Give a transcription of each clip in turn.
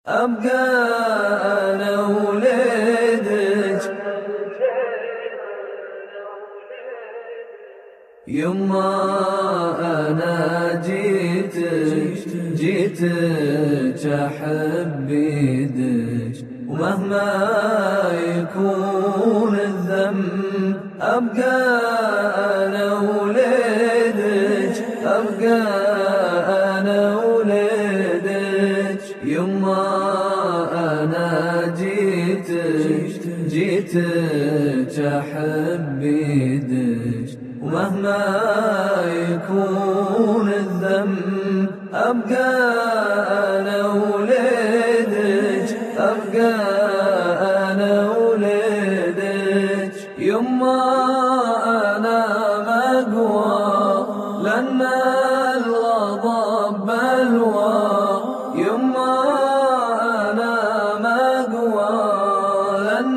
أبقى أنا وليدك يما أنا جيتك أحب بيدك، ومهما يكون الذنب أبقى أنا وليدك، أبقى أنا وليدك يما أنا جيتك أحب بيدك، ومهما يكون الذنب أبقى أنا وليدك، أبقى أنا وليدك يما أنا مقوى لأن الغضب بلوى، يما أنا مقوى لأن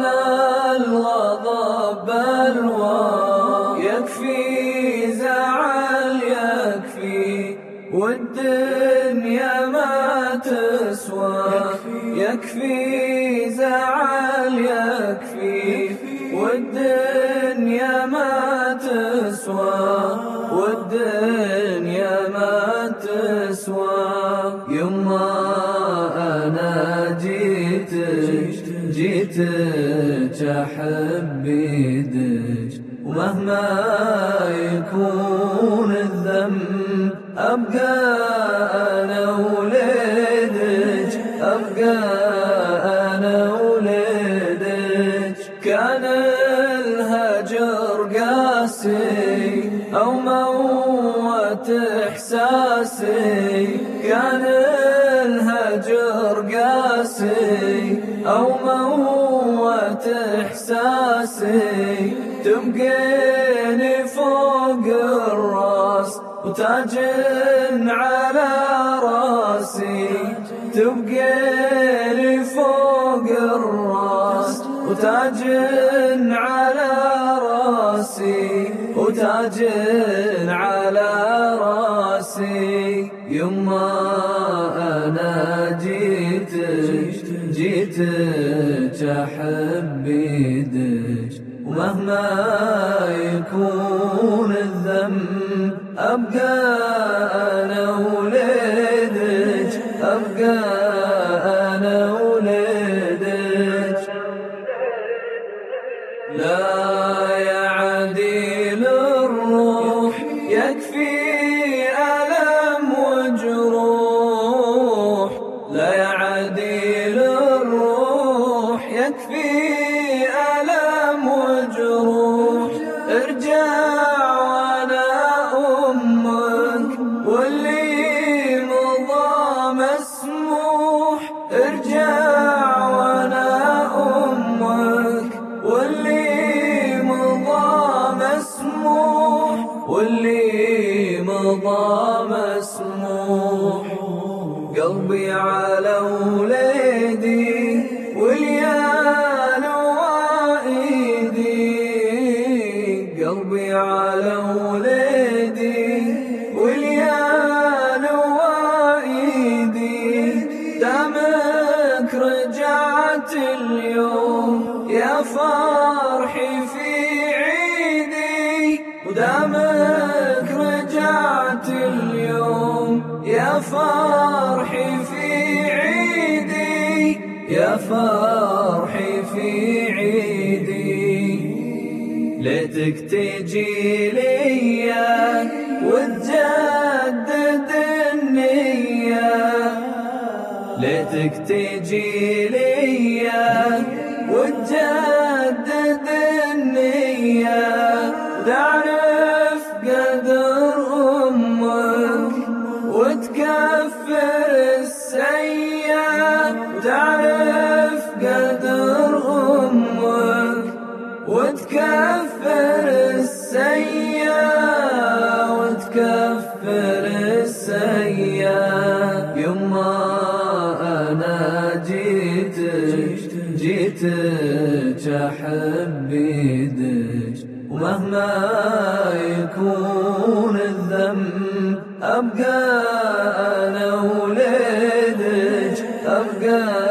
الغضب بلوى، يكفي زعل يكفي والدنيا ما تسوى، يكفي زعل يكفي والدنيا ما تسوى، والدنيا ما تسوى يما أنا جيتك أحب بيدك، ومهما يكون الذنب أبقى أنا وليدك، أبقى أنا وليدك. كان الهجر قاسي أو موت إحساسي، كان الهجر قاسي أو موت إحساسي، تبقيني فوق الراس وتاج على راسي، تبقيني فوق الراس وتاج على راسي، وتاج على راسي يما أنا جيتك أحب بيدك، ومهما يكون الذنب أبقى أنا وليدك، أبقى أنا وليدك. لا يا عديل الروح يكفي ألم وجروح، لا يا عديل الروح يكفي ألم وجروح، ارجع وانا أمك واللي مضى مسموح، ارجع وانا أمك واللي مضى مسموح، واللي مضى مسموح. قلبي على وليدي واليال وايدي، قلبي على وليدي واليال وايدي، دامك رجعت اليوم يا فرحي في عيدي، ودامك رجعت اليوم يا فرحي في عيدي، يا فرحي في عيدي. ليتك تجي ليا وتجدد النية، ليتك تجي ليا وتجدد النية، تعرف قدر أمك وتكفر السيئة، تعرف قدر أمك وتكفر السيئة، وتكفر السيئة يما أنا جيتك أحب بيدك، ومهما يكون الذنب أبقى أنا وليدك، أبقى